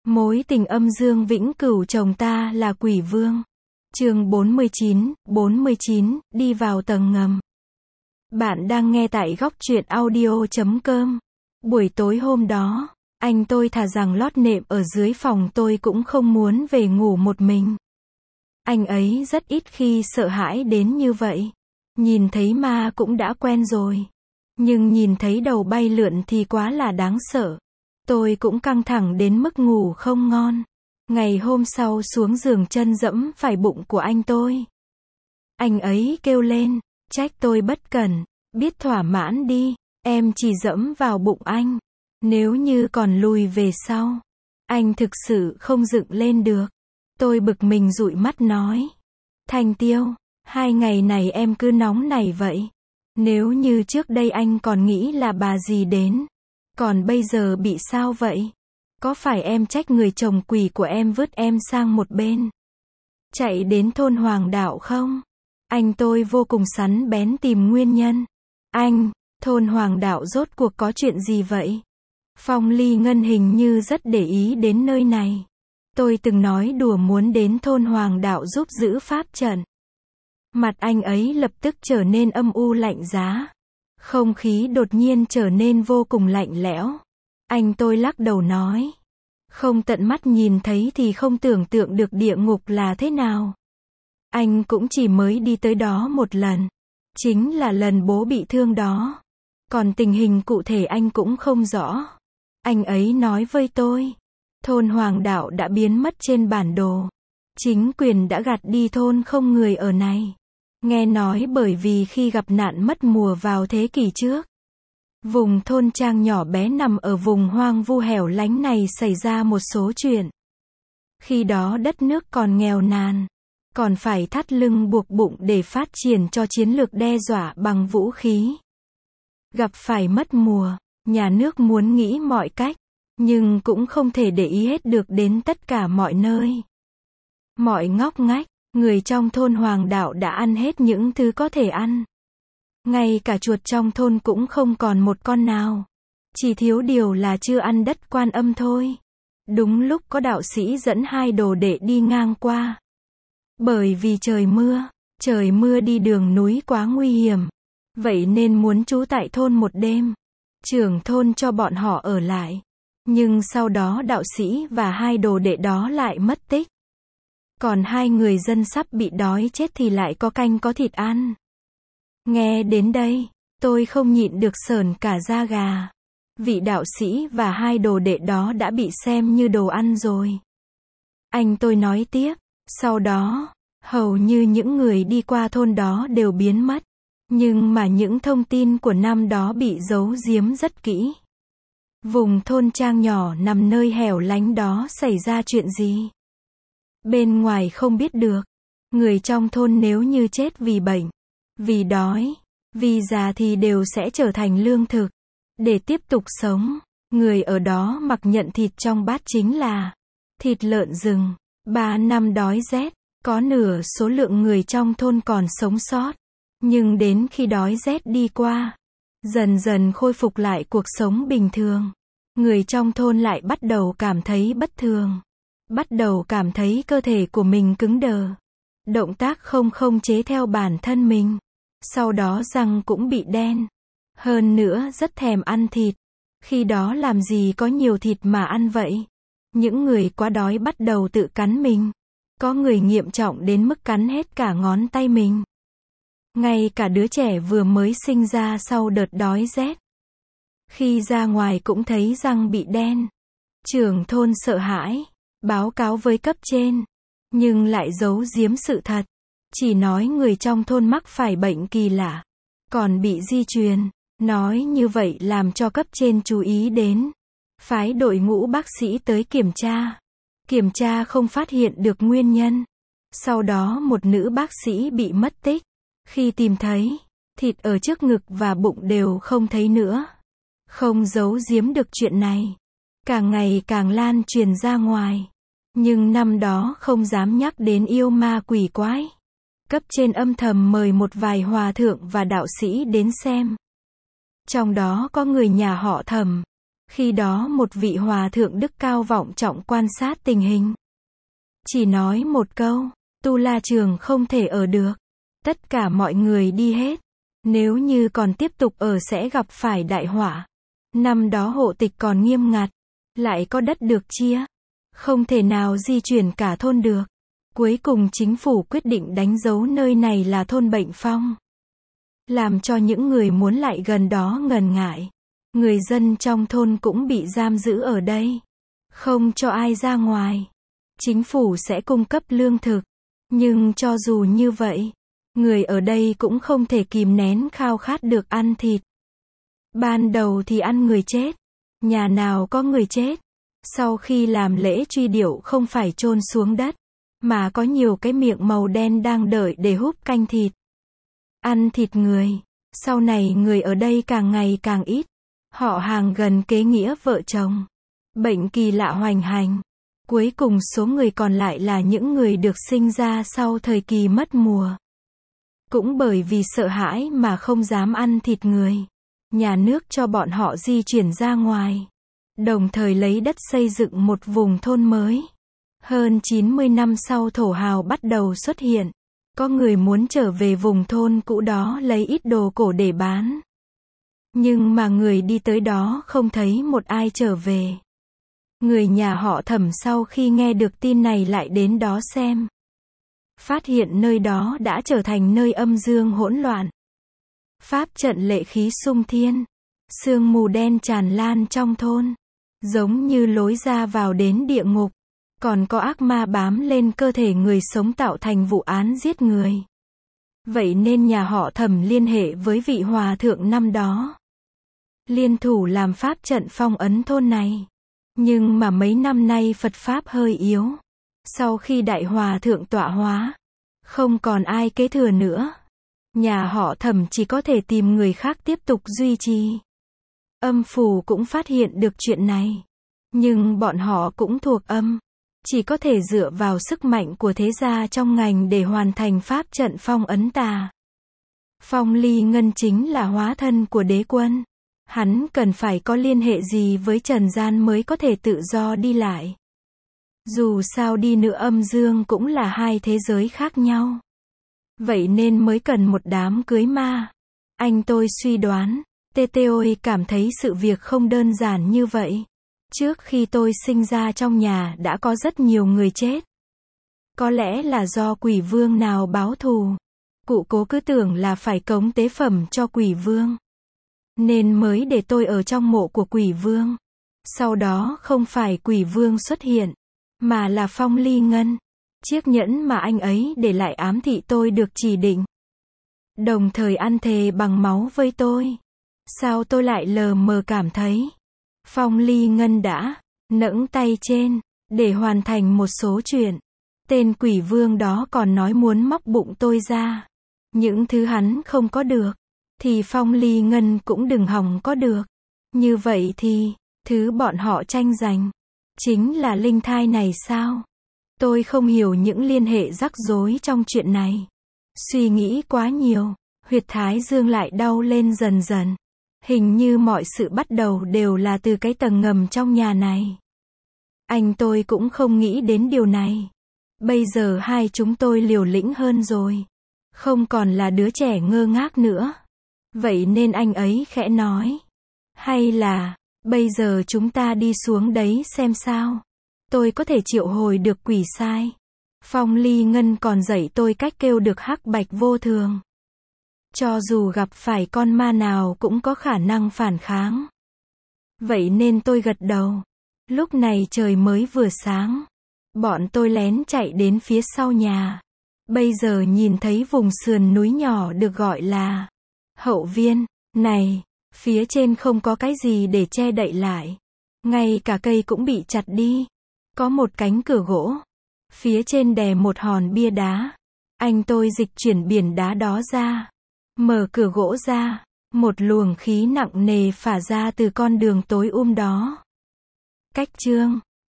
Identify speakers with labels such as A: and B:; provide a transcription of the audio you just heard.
A: Mối tình âm dương vĩnh cửu chồng ta là quỷ vương. Chương 49, đi vào tầng ngầm. Bạn đang nghe tại góc truyện audio.com. Buổi tối hôm đó, anh tôi thà rằng lót nệm ở dưới phòng tôi cũng không muốn về ngủ một mình. Anh ấy rất ít khi sợ hãi đến như vậy. Nhìn thấy ma cũng đã quen rồi. Nhưng nhìn thấy đầu bay lượn thì quá là đáng sợ. Tôi cũng căng thẳng đến mức ngủ không ngon. Ngày hôm sau xuống giường chân dẫm phải bụng của anh tôi. Anh ấy kêu lên, trách tôi bất cẩn, biết thỏa mãn đi, em chỉ dẫm vào bụng anh. Nếu như còn lùi về sau, anh thực sự không dựng lên được. Tôi bực mình dụi mắt nói, Thanh Tiêu, 2 ngày này em cứ nóng nảy vậy. Nếu như trước đây anh còn nghĩ là bà gì đến, còn bây giờ bị sao vậy? Có phải em trách người chồng quỷ của em vứt em sang một bên, chạy đến thôn Hoàng Đạo không? Anh tôi vô cùng sắn bén tìm nguyên nhân. Anh, thôn Hoàng Đạo rốt cuộc có chuyện gì vậy? Phong Ly Ngân hình như rất để ý đến nơi này. Tôi từng nói đùa muốn đến thôn Hoàng Đạo giúp giữ pháp trận. Mặt anh ấy lập tức trở nên âm u lạnh giá. Không khí đột nhiên trở nên vô cùng lạnh lẽo. Anh tôi lắc đầu nói, không tận mắt nhìn thấy thì không tưởng tượng được địa ngục là thế nào. Anh cũng chỉ mới đi tới đó một lần. Chính là lần bố bị thương đó. Còn tình hình cụ thể anh cũng không rõ. Anh ấy nói với tôi, thôn Hoàng Đạo đã biến mất trên bản đồ. Chính quyền đã gạt đi thôn không người ở này. Nghe nói bởi vì khi gặp nạn mất mùa vào thế kỷ trước, vùng thôn trang nhỏ bé nằm ở vùng hoang vu hẻo lánh này xảy ra một số chuyện. Khi đó đất nước còn nghèo nàn, còn phải thắt lưng buộc bụng để phát triển cho chiến lược đe dọa bằng vũ khí. Gặp phải mất mùa, nhà nước muốn nghĩ mọi cách, nhưng cũng không thể để ý hết được đến tất cả mọi nơi. Mọi ngóc ngách, người trong thôn Hoàng Đạo đã ăn hết những thứ có thể ăn. Ngay cả chuột trong thôn cũng không còn một con nào. Chỉ thiếu điều là chưa ăn đất Quan Âm thôi. Đúng lúc có đạo sĩ dẫn 2 đồ đệ đi ngang qua. Bởi vì trời mưa đi đường núi quá nguy hiểm. Vậy nên muốn trú tại thôn một đêm. Trưởng thôn cho bọn họ ở lại. Nhưng sau đó đạo sĩ và 2 đồ đệ đó lại mất tích. Còn 2 người dân sắp bị đói chết thì lại có canh có thịt ăn. Nghe đến đây, tôi không nhịn được sởn cả da gà. Vị đạo sĩ và 2 đồ đệ đó đã bị xem như đồ ăn rồi. Anh tôi nói tiếp, sau đó, hầu như những người đi qua thôn đó đều biến mất. Nhưng mà những thông tin của năm đó bị giấu giếm rất kỹ. Vùng thôn trang nhỏ nằm nơi hẻo lánh đó xảy ra chuyện gì? Bên ngoài không biết được. Người trong thôn nếu như chết vì bệnh, vì đói, vì già thì đều sẽ trở thành lương thực. Để tiếp tục sống, người ở đó mặc nhận thịt trong bát chính là thịt lợn rừng. 3 năm đói rét, có nửa số lượng người trong thôn còn sống sót. Nhưng đến khi đói rét đi qua, dần dần khôi phục lại cuộc sống bình thường. Người trong thôn lại bắt đầu cảm thấy bất thường. Bắt đầu cảm thấy cơ thể của mình cứng đờ. Động tác không chế theo bản thân mình. Sau đó răng cũng bị đen. Hơn nữa rất thèm ăn thịt. Khi đó làm gì có nhiều thịt mà ăn vậy. Những người quá đói bắt đầu tự cắn mình. Có người nghiêm trọng đến mức cắn hết cả ngón tay mình. Ngay cả đứa trẻ vừa mới sinh ra sau đợt đói rét, khi ra ngoài cũng thấy răng bị đen. Trưởng thôn sợ hãi, báo cáo với cấp trên, nhưng lại giấu giếm sự thật. Chỉ nói người trong thôn mắc phải bệnh kỳ lạ, còn bị di truyền. Nói như vậy làm cho cấp trên chú ý đến. Phái đội ngũ bác sĩ tới kiểm tra. Kiểm tra không phát hiện được nguyên nhân. Sau đó một nữ bác sĩ bị mất tích. Khi tìm thấy, thịt ở trước ngực và bụng đều không thấy nữa. Không giấu giếm được chuyện này. Càng ngày càng lan truyền ra ngoài. Nhưng năm đó không dám nhắc đến yêu ma quỷ quái. Cấp trên âm thầm mời một vài hòa thượng và đạo sĩ đến xem. Trong đó có người nhà họ Thẩm. Khi đó một vị hòa thượng đức cao vọng trọng quan sát tình hình. Chỉ nói một câu, Tu La Trường không thể ở được. Tất cả mọi người đi hết. Nếu như còn tiếp tục ở sẽ gặp phải đại họa. Năm đó hộ tịch còn nghiêm ngặt. Lại có đất được chia. Không thể nào di chuyển cả thôn được. Cuối cùng chính phủ quyết định đánh dấu nơi này là thôn Bệnh Phong. Làm cho những người muốn lại gần đó ngần ngại. Người dân trong thôn cũng bị giam giữ ở đây. Không cho ai ra ngoài. Chính phủ sẽ cung cấp lương thực. Nhưng cho dù như vậy, người ở đây cũng không thể kìm nén khao khát được ăn thịt. Ban đầu thì ăn người chết. Nhà nào có người chết. Sau khi làm lễ truy điệu không phải chôn xuống đất, mà có nhiều cái miệng màu đen đang đợi để húp canh thịt. Ăn thịt người. Sau này người ở đây càng ngày càng ít. Họ hàng gần kế nghĩa vợ chồng. Bệnh kỳ lạ hoành hành. Cuối cùng số người còn lại là những người được sinh ra sau thời kỳ mất mùa. Cũng bởi vì sợ hãi mà không dám ăn thịt người. Nhà nước cho bọn họ di chuyển ra ngoài. Đồng thời lấy đất xây dựng một vùng thôn mới. Hơn 90 năm sau thổ hào bắt đầu xuất hiện. Có người muốn trở về vùng thôn cũ đó lấy ít đồ cổ để bán. Nhưng mà người đi tới đó không thấy một ai trở về. Người nhà họ Thẩm sau khi nghe được tin này lại đến đó xem. Phát hiện nơi đó đã trở thành nơi âm dương hỗn loạn. Pháp trận lệ khí xung thiên. Sương mù đen tràn lan trong thôn. Giống như lối ra vào đến địa ngục. Còn có ác ma bám lên cơ thể người sống tạo thành vụ án giết người. Vậy nên nhà họ Thẩm liên hệ với vị hòa thượng năm đó. Liên thủ làm pháp trận phong ấn thôn này. Nhưng mà mấy năm nay Phật Pháp hơi yếu. Sau khi đại hòa thượng tọa hóa, không còn ai kế thừa nữa. Nhà họ Thẩm chỉ có thể tìm người khác tiếp tục duy trì. Âm phủ cũng phát hiện được chuyện này. Nhưng bọn họ cũng thuộc âm. Chỉ có thể dựa vào sức mạnh của thế gia trong ngành để hoàn thành pháp trận phong ấn tà. Phong Ly Ngân chính là hóa thân của đế quân. Hắn cần phải có liên hệ gì với trần gian mới có thể tự do đi lại. Dù sao đi nữa âm dương cũng là hai thế giới khác nhau. Vậy nên mới cần một đám cưới ma. Anh tôi suy đoán, Tôi cảm thấy sự việc không đơn giản như vậy. Trước khi tôi sinh ra trong nhà đã có rất nhiều người chết. Có lẽ là do quỷ vương nào báo thù. Cụ cố cứ tưởng là phải cống tế phẩm cho quỷ vương. Nên mới để tôi ở trong mộ của quỷ vương. Sau đó không phải quỷ vương xuất hiện, mà là Phong Ly Ngân. Chiếc nhẫn mà anh ấy để lại ám thị tôi được chỉ định. Đồng thời ăn thề bằng máu với tôi. Sao tôi lại lờ mờ cảm thấy Phong Ly Ngân đã nẫng tay trên để hoàn thành một số chuyện. Tên quỷ vương đó còn nói muốn móc bụng tôi ra. Những thứ hắn không có được thì Phong Ly Ngân cũng đừng hòng có được. Như vậy thì thứ bọn họ tranh giành chính là linh thai này sao? Tôi không hiểu những liên hệ rắc rối trong chuyện này. Suy nghĩ quá nhiều, huyệt thái dương lại đau lên dần dần. Hình như mọi sự bắt đầu đều là từ cái tầng ngầm trong nhà này. Anh tôi cũng không nghĩ đến điều này. Bây giờ hai chúng tôi liều lĩnh hơn rồi. Không còn là đứa trẻ ngơ ngác nữa. Vậy nên anh ấy khẽ nói. Hay là, bây giờ chúng ta đi xuống đấy xem sao. Tôi có thể triệu hồi được quỷ sai. Phong Ly Ngân còn dạy tôi cách kêu được hắc bạch vô thường. Cho dù gặp phải con ma nào cũng có khả năng phản kháng. Vậy nên tôi gật đầu. Lúc này trời mới vừa sáng. Bọn tôi lén chạy đến phía sau nhà. Bây giờ nhìn thấy vùng sườn núi nhỏ được gọi là Hậu Viên. Này, phía trên không có cái gì để che đậy lại. Ngay cả cây cũng bị chặt đi. Có một cánh cửa gỗ. Phía trên đè một hòn bia đá. Anh tôi dịch chuyển biển đá đó ra. Mở cửa gỗ ra. Một luồng khí nặng nề phả ra từ con đường tối đó. Cách chương